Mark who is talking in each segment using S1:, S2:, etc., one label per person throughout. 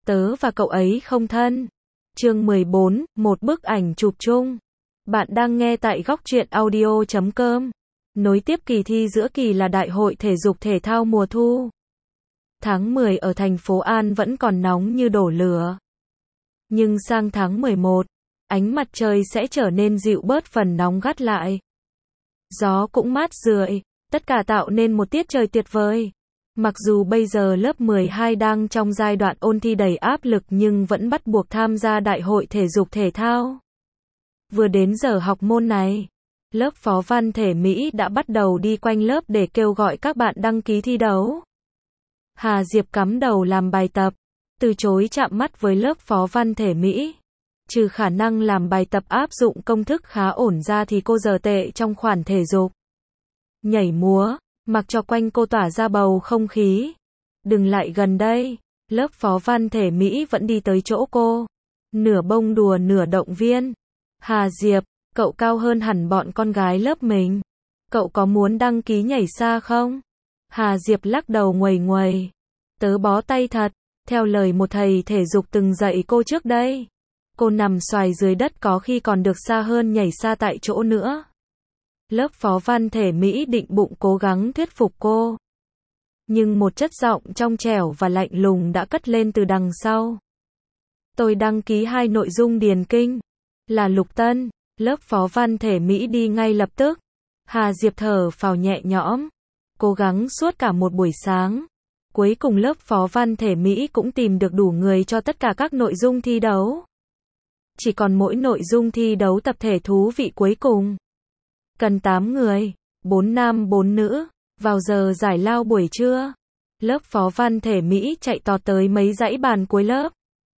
S1: Tớ và cậu ấy không thân. Chương 14, một bức ảnh chụp chung. Bạn đang nghe tại Góc Truyện Audio.com. Nối tiếp kỳ thi giữa kỳ là Đại hội Thể dục Thể thao mùa thu. Tháng 10 ở thành phố An vẫn còn nóng như đổ lửa. Nhưng sang tháng 11, ánh mặt trời sẽ trở nên dịu bớt phần nóng gắt lại. Gió cũng mát rượi, tất cả tạo nên một tiết trời tuyệt vời. Mặc dù bây giờ lớp 12 đang trong giai đoạn ôn thi đầy áp lực nhưng vẫn bắt buộc tham gia Đại hội Thể dục Thể thao. Vừa đến giờ học môn này, lớp Phó Văn Thể Mỹ đã bắt đầu đi quanh lớp để kêu gọi các bạn đăng ký thi đấu. Hà Diệp cắm đầu làm bài tập, từ chối chạm mắt với lớp Phó Văn Thể Mỹ. Trừ khả năng làm bài tập áp dụng công thức khá ổn ra thì cô giờ tệ trong khoản thể dục. Nhảy múa, mặc cho quanh cô tỏa ra bầu không khí. Đừng lại gần đây, lớp Phó Văn Thể Mỹ vẫn đi tới chỗ cô. Nửa bông đùa nửa động viên. Hà Diệp, cậu cao hơn hẳn bọn con gái lớp mình. Cậu có muốn đăng ký nhảy xa không? Hà Diệp lắc đầu nguầy nguầy. Tớ bó tay thật, theo lời một thầy thể dục từng dạy cô trước đây. Cô nằm xoài dưới đất có khi còn được xa hơn nhảy xa tại chỗ nữa. Lớp Phó Văn Thể Mỹ định bụng cố gắng thuyết phục cô. Nhưng một chất giọng trong trẻo và lạnh lùng đã cất lên từ đằng sau. Tôi đăng ký 2 nội dung điền kinh. Là Lục Tân. Lớp Phó Văn Thể Mỹ đi ngay lập tức. Hà Diệp thở phào nhẹ nhõm. Cố gắng suốt cả một buổi sáng. Cuối cùng lớp Phó Văn Thể Mỹ cũng tìm được đủ người cho tất cả các nội dung thi đấu. Chỉ còn mỗi nội dung thi đấu tập thể thú vị cuối cùng. Cần 8 người, 4 nam 4 nữ, vào giờ giải lao buổi trưa. Lớp Phó Văn Thể Mỹ chạy tọt tới mấy dãy bàn cuối lớp.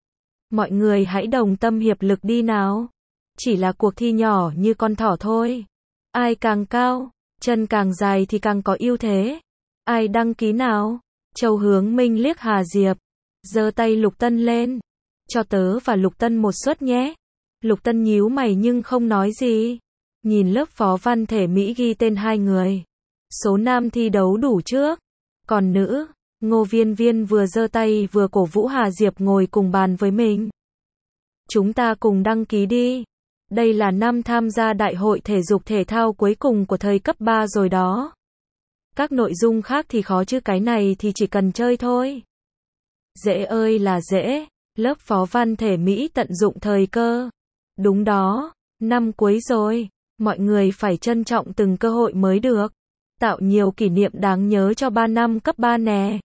S1: Mọi người hãy đồng tâm hiệp lực đi nào. Chỉ là cuộc thi nhỏ như con thỏ thôi. Ai càng cao, chân càng dài thì càng có ưu thế. Ai đăng ký nào? Châu Hướng Minh liếc Hà Diệp. Giơ tay Lục Tân lên. Cho tớ và Lục Tân một suất nhé. Lục Tân nhíu mày nhưng không nói gì. Nhìn lớp Phó Văn Thể Mỹ ghi tên 2 người. Số nam thi đấu đủ trước. Còn nữ, Ngô Viên Viên vừa giơ tay vừa cổ vũ Hà Diệp ngồi cùng bàn với mình. Chúng ta cùng đăng ký đi. Đây là năm tham gia Đại hội Thể dục Thể thao cuối cùng của thời cấp 3 rồi đó. Các nội dung khác thì khó chứ cái này thì chỉ cần chơi thôi. Dễ ơi là dễ. Lớp Phó Văn Thể Mỹ tận dụng thời cơ. Đúng đó, năm cuối rồi. Mọi người phải trân trọng từng cơ hội mới được. Tạo nhiều kỷ niệm đáng nhớ cho 3 năm cấp 3 nè.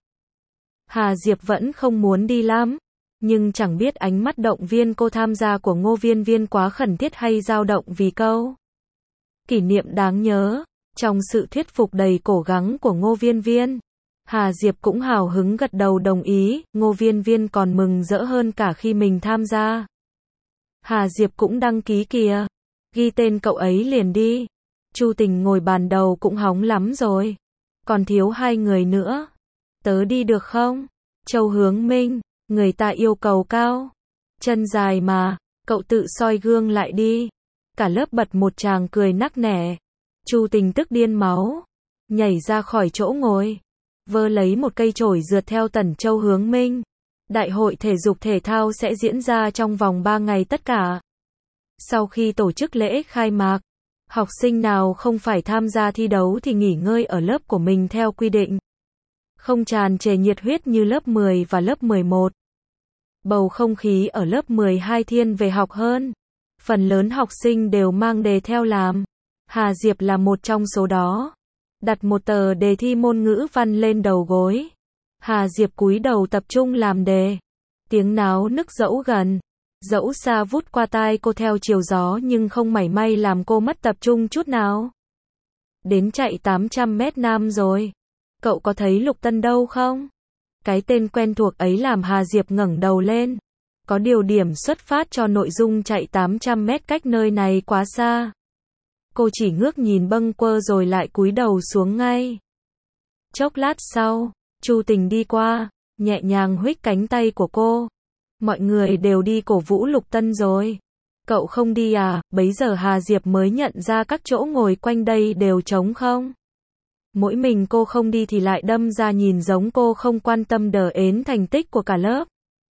S1: Hà Diệp vẫn không muốn đi lắm. Nhưng chẳng biết ánh mắt động viên cô tham gia của Ngô Viên Viên quá khẩn thiết hay dao động vì câu kỷ niệm đáng nhớ. Trong sự thuyết phục đầy cố gắng của Ngô Viên Viên, Hà Diệp cũng hào hứng gật đầu đồng ý. Ngô Viên Viên còn mừng rỡ hơn cả khi mình tham gia. Hà Diệp cũng đăng ký kìa. Ghi tên cậu ấy liền đi. Chu Tình ngồi bàn đầu cũng hóng lắm rồi. Còn thiếu 2 người nữa. Tớ đi được không? Châu Hướng Minh, người ta yêu cầu cao. Chân dài mà, cậu tự soi gương lại đi. Cả lớp bật một tràng cười nắc nẻ. Chu Tình tức điên máu. Nhảy ra khỏi chỗ ngồi. Vơ lấy một cây chổi rượt theo tần Châu Hướng Minh. Đại hội Thể dục Thể thao sẽ diễn ra trong vòng 3 ngày tất cả. Sau khi tổ chức lễ khai mạc, học sinh nào không phải tham gia thi đấu thì nghỉ ngơi ở lớp của mình theo quy định. Không tràn trề nhiệt huyết như lớp 10 và lớp 11. Bầu không khí ở lớp 12 thiên về học hơn. Phần lớn học sinh đều mang đề theo làm. Hà Diệp là một trong số đó. Đặt một tờ đề thi môn ngữ văn lên đầu gối. Hà Diệp cúi đầu tập trung làm đề. Tiếng náo nức dẫu gần, dẫu xa vút qua tai cô theo chiều gió nhưng không mảy may làm cô mất tập trung chút nào. Đến chạy 800 mét nam rồi. Cậu có thấy Lục Tân đâu không? Cái tên quen thuộc ấy làm Hà Diệp ngẩng đầu lên. Có điều điểm xuất phát cho nội dung chạy 800 mét cách nơi này quá xa. Cô chỉ ngước nhìn bâng quơ rồi lại cúi đầu xuống ngay. Chốc lát sau, Chu Tình đi qua, nhẹ nhàng huých cánh tay của cô. Mọi người đều đi cổ vũ Lục Tân rồi. Cậu không đi à? Bấy giờ Hà Diệp mới nhận ra các chỗ ngồi quanh đây đều trống không. Mỗi mình cô không đi thì lại đâm ra nhìn giống cô không quan tâm đờ ến thành tích của cả lớp.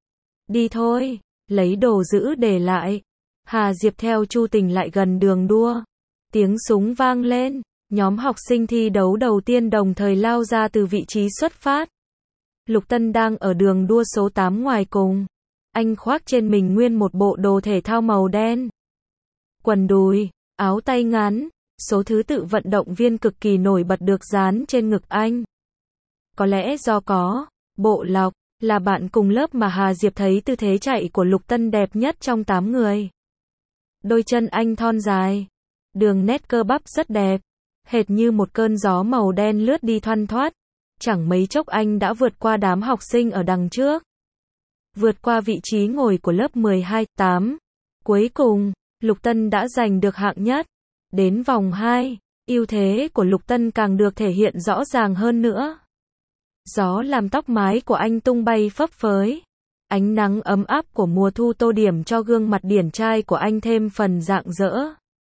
S1: Đi thôi, lấy đồ giữ để lại. Hà Diệp theo Chu Tình lại gần đường đua. Tiếng súng vang lên, nhóm học sinh thi đấu đầu tiên đồng thời lao ra từ vị trí xuất phát. Lục Tân đang ở đường đua số 8 ngoài cùng. Anh khoác trên mình nguyên một bộ đồ thể thao màu đen. Quần đùi, áo tay ngắn, số thứ tự vận động viên cực kỳ nổi bật được dán trên ngực anh. Có lẽ do có bộ lọc, là bạn cùng lớp mà Hà Diệp thấy tư thế chạy của Lục Tân đẹp nhất trong 8 người. Đôi chân anh thon dài, đường nét cơ bắp rất đẹp, hệt như một cơn gió màu đen lướt đi thoăn thoắt. Chẳng mấy chốc anh đã vượt qua đám học sinh ở đằng trước. Vượt qua vị trí ngồi của lớp 12-8. Cuối cùng, Lục Tân đã giành được hạng nhất. Đến vòng 2, ưu thế của Lục Tân càng được thể hiện rõ ràng hơn nữa. Gió làm tóc mái của anh tung bay phấp phới. Ánh nắng ấm áp của mùa thu tô điểm cho gương mặt điển trai của anh thêm phần rạng rỡ.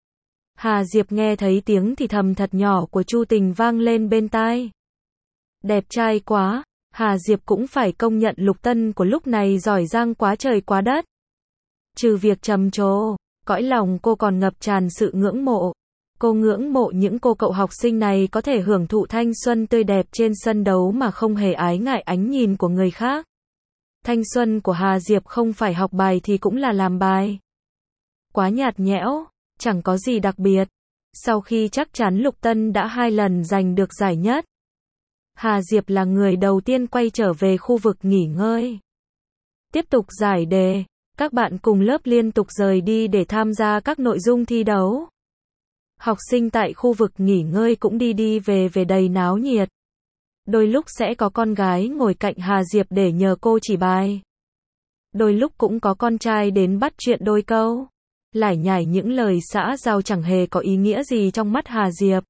S1: Hà Diệp nghe thấy tiếng thì thầm thật nhỏ của Chu Tình vang lên bên tai. Đẹp trai quá, Hà Diệp cũng phải công nhận Lục Tân của lúc này giỏi giang quá trời quá đất. Trừ việc trầm trồ, cõi lòng cô còn ngập tràn sự ngưỡng mộ. Cô ngưỡng mộ những cô cậu học sinh này có thể hưởng thụ thanh xuân tươi đẹp trên sân đấu mà không hề ái ngại ánh nhìn của người khác. Thanh xuân của Hà Diệp không phải học bài thì cũng là làm bài. Quá nhạt nhẽo, chẳng có gì đặc biệt. Sau khi chắc chắn Lục Tân đã 2 lần giành được giải nhất, Hà Diệp là người đầu tiên quay trở về khu vực nghỉ ngơi. Tiếp tục giải đề, các bạn cùng lớp liên tục rời đi để tham gia các nội dung thi đấu. Học sinh tại khu vực nghỉ ngơi cũng đi về đầy náo nhiệt. Đôi lúc sẽ có con gái ngồi cạnh Hà Diệp để nhờ cô chỉ bài. Đôi lúc cũng có con trai đến bắt chuyện đôi câu. Lải nhải những lời xã giao chẳng hề có ý nghĩa gì trong mắt Hà Diệp.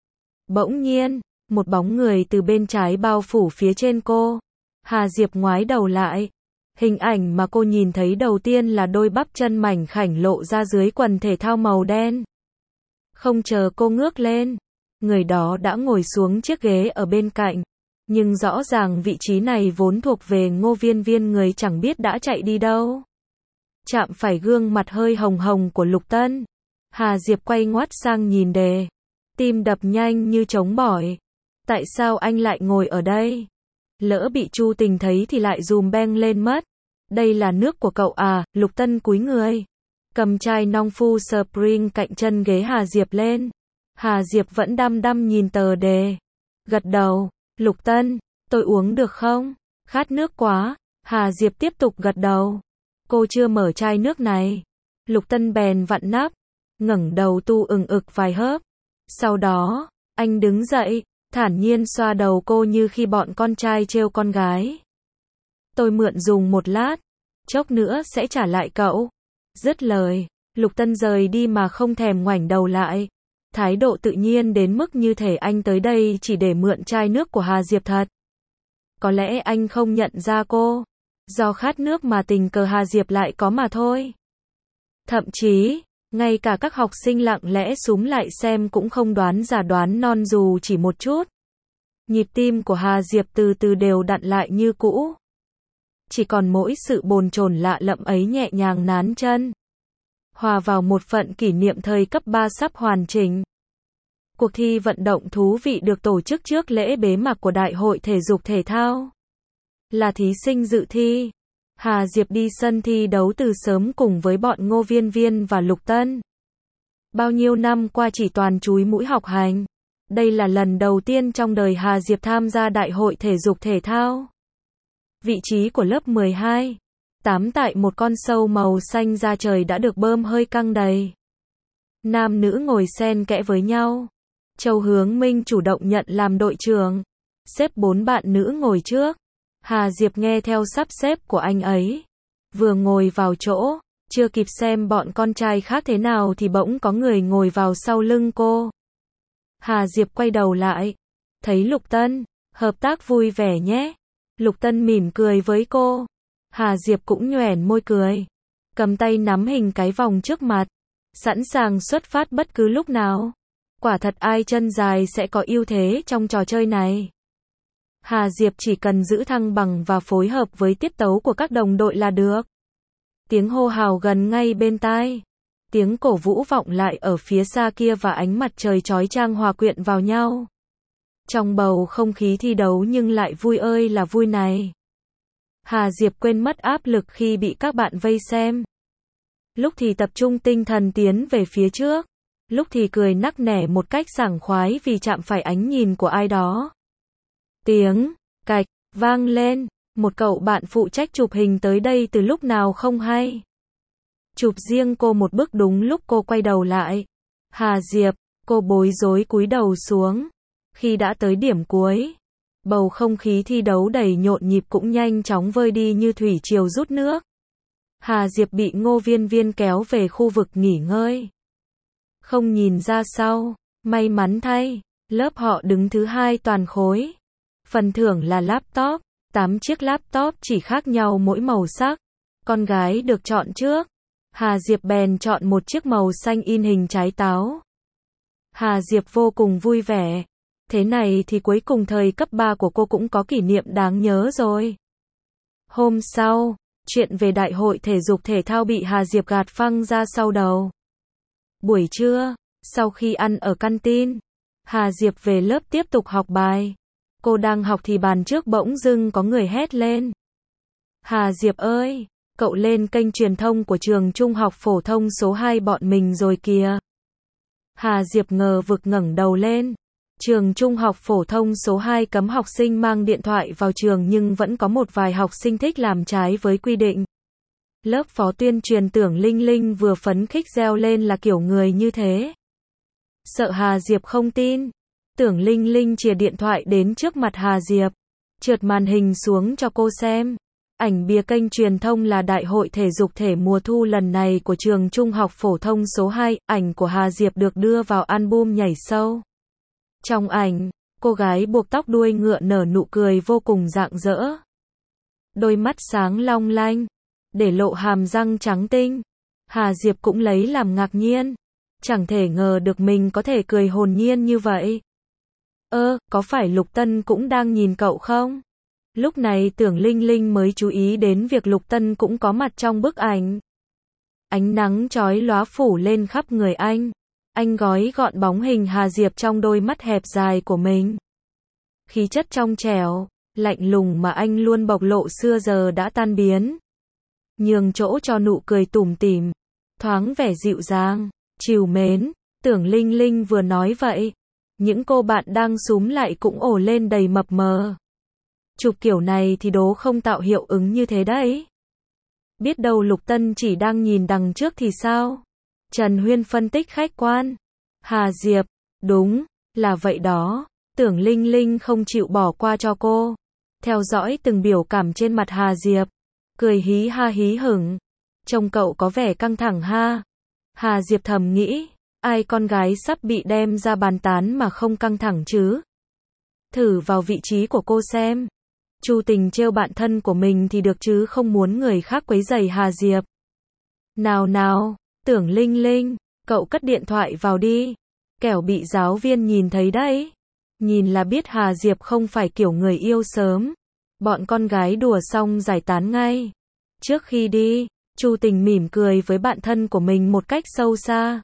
S1: Bỗng nhiên, một bóng người từ bên trái bao phủ phía trên cô. Hà Diệp ngoái đầu lại. Hình ảnh mà cô nhìn thấy đầu tiên là đôi bắp chân mảnh khảnh lộ ra dưới quần thể thao màu đen. Không chờ cô ngước lên, người đó đã ngồi xuống chiếc ghế ở bên cạnh. Nhưng rõ ràng vị trí này vốn thuộc về Ngô Viên Viên, người chẳng biết đã chạy đi đâu. Chạm phải gương mặt hơi hồng hồng của Lục Tân. Hà Diệp quay ngoắt sang nhìn đề. Tim đập nhanh như trống bỏi. Tại sao anh lại ngồi ở đây? Lỡ bị Chu Tình thấy thì lại dùm beng lên mất. Đây là nước của cậu à? Lục Tân cúi người, cầm chai nong phu Spring cạnh chân ghế Hà Diệp lên. Hà Diệp vẫn đăm đăm nhìn tờ đề. Gật đầu. Lục Tân, tôi uống được không? Khát nước quá. Hà Diệp tiếp tục gật đầu. Cô chưa mở chai nước này. Lục Tân bèn vặn nắp, ngẩng đầu tu ực vài hớp. Sau đó, anh đứng dậy, thản nhiên xoa đầu cô như khi bọn con trai trêu con gái. Tôi mượn dùng một lát, chốc nữa sẽ trả lại cậu. Dứt lời, Lục Tân rời đi mà không thèm ngoảnh đầu lại. Thái độ tự nhiên đến mức như thể anh tới đây chỉ để mượn chai nước của Hà Diệp thật. Có lẽ anh không nhận ra cô. Do khát nước mà tình cờ Hà Diệp lại có mà thôi. Thậm chí, ngay cả các học sinh lặng lẽ xúm lại xem cũng không đoán giả đoán non dù chỉ một chút. Nhịp tim của Hà Diệp từ từ đều đặn lại như cũ. Chỉ còn mỗi sự bồn chồn lạ lẫm ấy nhẹ nhàng nán chân. Hòa vào một phận kỷ niệm thời cấp 3 sắp hoàn chỉnh. Cuộc thi vận động thú vị được tổ chức trước lễ bế mạc của Đại hội Thể dục Thể thao. Là thí sinh dự thi, Hà Diệp đi sân thi đấu từ sớm cùng với bọn Ngô Viên Viên và Lục Tân. Bao nhiêu năm qua chỉ toàn chúi mũi học hành. Đây là lần đầu tiên trong đời Hà Diệp tham gia Đại hội Thể dục Thể thao. Vị trí của lớp 12, 8 tại một con sâu màu xanh da trời đã được bơm hơi căng đầy. Nam nữ ngồi xen kẽ với nhau. Châu Hướng Minh chủ động nhận làm đội trưởng, xếp 4 bạn nữ ngồi trước. Hà Diệp nghe theo sắp xếp của anh ấy. Vừa ngồi vào chỗ, chưa kịp xem bọn con trai khác thế nào thì bỗng có người ngồi vào sau lưng cô. Hà Diệp quay đầu lại, thấy Lục Tân. Hợp tác vui vẻ nhé. Lục Tân mỉm cười với cô. Hà Diệp cũng nhoẻn môi cười, cầm tay nắm hình cái vòng trước mặt, sẵn sàng xuất phát bất cứ lúc nào. Quả thật ai chân dài sẽ có ưu thế trong trò chơi này. Hà Diệp chỉ cần giữ thăng bằng và phối hợp với tiết tấu của các đồng đội là được. Tiếng hô hào gần ngay bên tai. Tiếng cổ vũ vọng lại ở phía xa kia và ánh mặt trời chói chang hòa quyện vào nhau. Trong bầu không khí thi đấu nhưng lại vui ơi là vui này. Hà Diệp quên mất áp lực khi bị các bạn vây xem. Lúc thì tập trung tinh thần tiến về phía trước, lúc thì cười nắc nẻ một cách sảng khoái vì chạm phải ánh nhìn của ai đó. Tiếng cạch vang lên, một cậu bạn phụ trách chụp hình tới đây từ lúc nào không hay. Chụp riêng cô một bức đúng lúc cô quay đầu lại. Hà Diệp, cô bối rối cúi đầu xuống. Khi đã tới điểm cuối, bầu không khí thi đấu đầy nhộn nhịp cũng nhanh chóng vơi đi như thủy triều rút nước. Hà Diệp bị Ngô Viên Viên kéo về khu vực nghỉ ngơi. Không nhìn ra sau, may mắn thay, lớp họ đứng thứ 2 toàn khối. Phần thưởng là laptop, 8 chiếc laptop chỉ khác nhau mỗi màu sắc. Con gái được chọn trước. Hà Diệp bèn chọn một chiếc màu xanh in hình trái táo. Hà Diệp vô cùng vui vẻ. Thế này thì cuối cùng thời cấp 3 của cô cũng có kỷ niệm đáng nhớ rồi. Hôm sau, chuyện về đại hội thể dục thể thao bị Hà Diệp gạt phăng ra sau đầu. Buổi trưa, sau khi ăn ở canteen, Hà Diệp về lớp tiếp tục học bài. Cô đang học thì bàn trước bỗng dưng có người hét lên. Hà Diệp ơi, cậu lên kênh truyền thông của trường trung học phổ thông số 2 bọn mình rồi kìa. Hà Diệp ngờ vực ngẩng đầu lên. Trường trung học phổ thông số 2 cấm học sinh mang điện thoại vào trường nhưng vẫn có một vài học sinh thích làm trái với quy định. Lớp phó tuyên truyền Tưởng Linh Linh vừa phấn khích reo lên là kiểu người như thế. Sợ Hà Diệp không tin, Tưởng Linh Linh chìa điện thoại đến trước mặt Hà Diệp, trượt màn hình xuống cho cô xem. Ảnh bìa kênh truyền thông là đại hội thể dục thể mùa thu lần này của trường trung học phổ thông số 2, ảnh của Hà Diệp được đưa vào album nhảy sâu. Trong ảnh, cô gái buộc tóc đuôi ngựa nở nụ cười vô cùng rạng rỡ. Đôi mắt sáng long lanh, để lộ hàm răng trắng tinh. Hà Diệp cũng lấy làm ngạc nhiên. Chẳng thể ngờ được mình có thể cười hồn nhiên như vậy. Có phải Lục Tân cũng đang nhìn cậu không? Lúc này Tưởng Linh Linh mới chú ý đến việc Lục Tân cũng có mặt trong bức ảnh. Ánh nắng chói lóa phủ lên khắp người anh. Anh gói gọn bóng hình Hà Diệp trong đôi mắt hẹp dài của mình. Khí chất trong trẻo, lạnh lùng mà anh luôn bộc lộ xưa giờ đã tan biến. Nhường chỗ cho nụ cười tủm tỉm, thoáng vẻ dịu dàng, trìu mến. Tưởng Linh Linh vừa nói vậy, những cô bạn đang xúm lại cũng ồ lên đầy mập mờ. Chụp kiểu này thì đố không tạo hiệu ứng như thế đấy. Biết đâu Lục Tân chỉ đang nhìn đằng trước thì sao? Trần Huyên phân tích khách quan. Hà Diệp, đúng, là vậy đó. Tưởng Linh Linh không chịu bỏ qua cho cô. Theo dõi từng biểu cảm trên mặt Hà Diệp. Cười hí ha hí hửng. Trông cậu có vẻ căng thẳng ha. Hà Diệp thầm nghĩ, ai con gái sắp bị đem ra bàn tán mà không căng thẳng chứ? Thử vào vị trí của cô xem. Chu Tình trêu bạn thân của mình thì được chứ không muốn người khác quấy rầy Hà Diệp. Nào nào, Tưởng Linh Linh, cậu cất điện thoại vào đi. Kẻo bị giáo viên nhìn thấy đấy. Nhìn là biết Hà Diệp không phải kiểu người yêu sớm. Bọn con gái đùa xong giải tán ngay. Trước khi đi, Chu Tình mỉm cười với bạn thân của mình một cách sâu xa.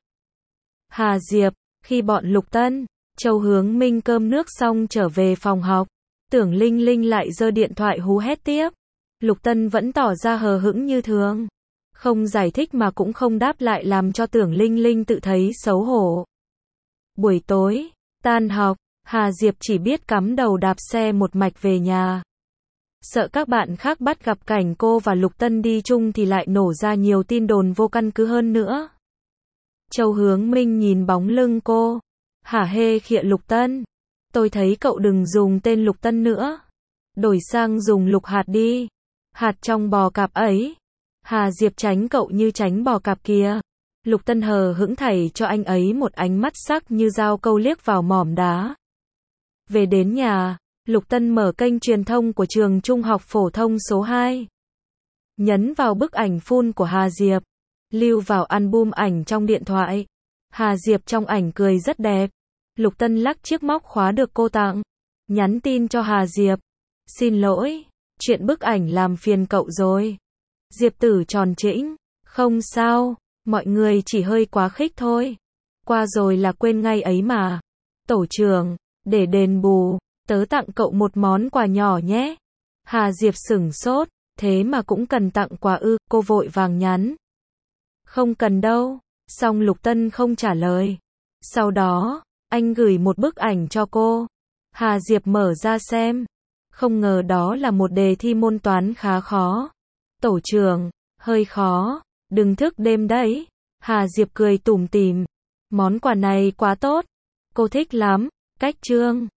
S1: Hà Diệp, khi bọn Lục Tân, Châu Hướng Minh cơm nước xong trở về phòng học, Tưởng Linh Linh lại giơ điện thoại hú hét tiếp. Lục Tân vẫn tỏ ra hờ hững như thường. Không giải thích mà cũng không đáp lại làm cho Tưởng Linh Linh tự thấy xấu hổ. Buổi tối, tan học, Hà Diệp chỉ biết cắm đầu đạp xe một mạch về nhà. Sợ các bạn khác bắt gặp cảnh cô và Lục Tân đi chung thì lại nổ ra nhiều tin đồn vô căn cứ hơn nữa. Châu Hướng Minh nhìn bóng lưng cô. Hả hê khịa Lục Tân. Tôi thấy cậu đừng dùng tên Lục Tân nữa. Đổi sang dùng Lục Hạt đi. Hạt trong bò cạp ấy. Hà Diệp tránh cậu như tránh bò cạp kia. Lục Tân hờ hững thảy cho anh ấy một ánh mắt sắc như dao câu liếc vào mỏm đá. Về đến nhà, Lục Tân mở kênh truyền thông của trường trung học phổ thông số 2. Nhấn vào bức ảnh full của Hà Diệp. Lưu vào album ảnh trong điện thoại. Hà Diệp trong ảnh cười rất đẹp. Lục Tân lắc chiếc móc khóa được cô tặng. Nhắn tin cho Hà Diệp. Xin lỗi, chuyện bức ảnh làm phiền cậu rồi. Diệp Tử tròn trĩnh, không sao, mọi người chỉ hơi quá khích thôi. Qua rồi là quên ngay ấy mà. Tổ trưởng, để đền bù, tớ tặng cậu một món quà nhỏ nhé. Hà Diệp sửng sốt, thế mà cũng cần tặng quà ư, cô vội vàng nhắn. Không cần đâu, xong Lục Tân không trả lời. Sau đó, anh gửi một bức ảnh cho cô. Hà Diệp mở ra xem. Không ngờ đó là một đề thi môn toán khá khó. Tổ trưởng, hơi khó, đừng thức đêm đấy. Hà Diệp cười tủm tỉm. Món quà này quá tốt. Cô thích lắm, cách trương.